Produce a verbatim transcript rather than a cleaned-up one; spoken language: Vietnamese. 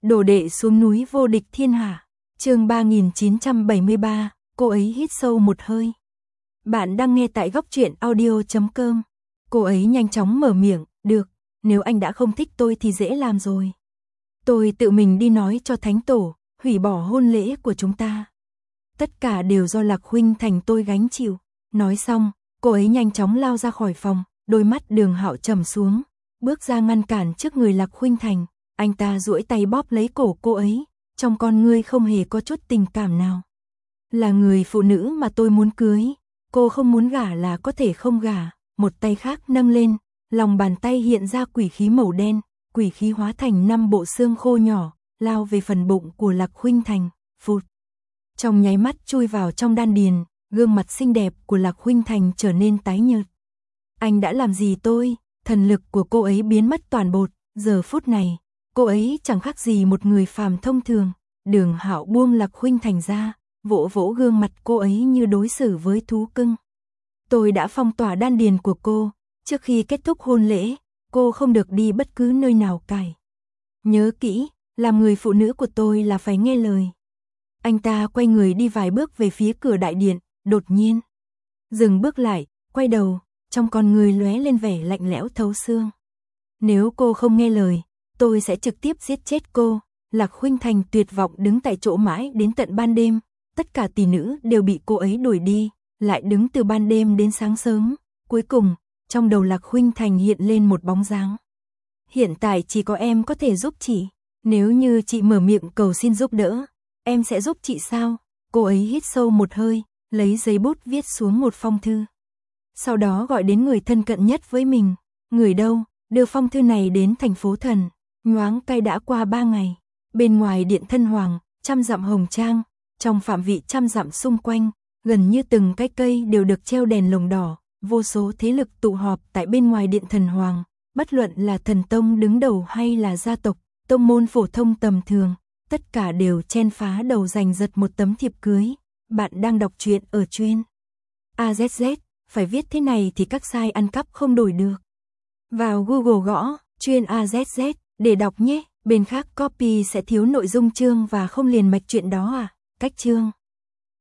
Đồ đệ xuống núi vô địch thiên hạ. Chương ba nghìn chín trăm bảy mươi ba, cô ấy hít sâu một hơi. Bạn đang nghe tại góc truyện audio chấm com. Cô ấy nhanh chóng mở miệng, được, nếu anh đã không thích tôi thì dễ làm rồi. Tôi tự mình đi nói cho Thánh Tổ, hủy bỏ hôn lễ của chúng ta. Tất cả đều do Lạc Khuynh Thành tôi gánh chịu. Nói xong, cô ấy nhanh chóng lao ra khỏi phòng, đôi mắt Đường Hạo trầm xuống, bước ra ngăn cản trước người Lạc Khuynh Thành. Anh ta duỗi tay bóp lấy cổ cô ấy, trong con ngươi không hề có chút tình cảm nào. Là người phụ nữ mà tôi muốn cưới, cô không muốn gả là có thể không gả. Một tay khác nâng lên, lòng bàn tay hiện ra quỷ khí màu đen, quỷ khí hóa thành năm bộ xương khô nhỏ, lao về phần bụng của Lạc Khuynh Thành, phụt. Trong nháy mắt chui vào trong đan điền, gương mặt xinh đẹp của Lạc Khuynh Thành trở nên tái nhợt. Anh đã làm gì tôi? Thần lực của cô ấy biến mất toàn bộ, giờ phút này, cô ấy chẳng khác gì một người phàm thông thường. Đường Hạo buông Lạc Khuynh Thành ra, vỗ vỗ gương mặt cô ấy như đối xử với thú cưng. Tôi đã phong tỏa đan điền của cô, trước khi kết thúc hôn lễ, cô không được đi bất cứ nơi nào cải. Nhớ kỹ, làm người phụ nữ của tôi là phải nghe lời. Anh ta quay người đi vài bước về phía cửa đại điện, đột nhiên dừng bước lại, quay đầu, trong con người lóe lên vẻ lạnh lẽo thấu xương. Nếu cô không nghe lời, tôi sẽ trực tiếp giết chết cô. Lạc Khuynh Thành tuyệt vọng đứng tại chỗ mãi đến tận ban đêm, tất cả tỷ nữ đều bị cô ấy đuổi đi, lại đứng từ ban đêm đến sáng sớm. Cuối cùng, trong đầu Lạc Khuynh Thành hiện lên một bóng dáng. Hiện tại chỉ có em có thể giúp chị, nếu như chị mở miệng cầu xin giúp đỡ, em sẽ giúp chị sao? Cô ấy hít sâu một hơi, lấy giấy bút viết xuống một phong thư. Sau đó gọi đến người thân cận nhất với mình. Người đâu? Đưa phong thư này đến thành phố Thần. Nhoáng cái đã qua ba ngày. Bên ngoài điện Thân Hoàng, trăm dặm hồng trang, trong phạm vị trăm dặm xung quanh, gần như từng cái cây đều được treo đèn lồng đỏ, vô số thế lực tụ họp tại bên ngoài điện Thần Hoàng, bất luận là thần tông đứng đầu hay là gia tộc, tông môn phổ thông tầm thường, tất cả đều chen phá đầu giành giật một tấm thiệp cưới. Bạn đang đọc truyện ở chuyên a zét zét, phải viết thế này thì các site ăn cắp không đổi được. Vào Google gõ chuyên a zét zét để đọc nhé, bên khác copy sẽ thiếu nội dung chương và không liền mạch chuyện đó à. Cách chương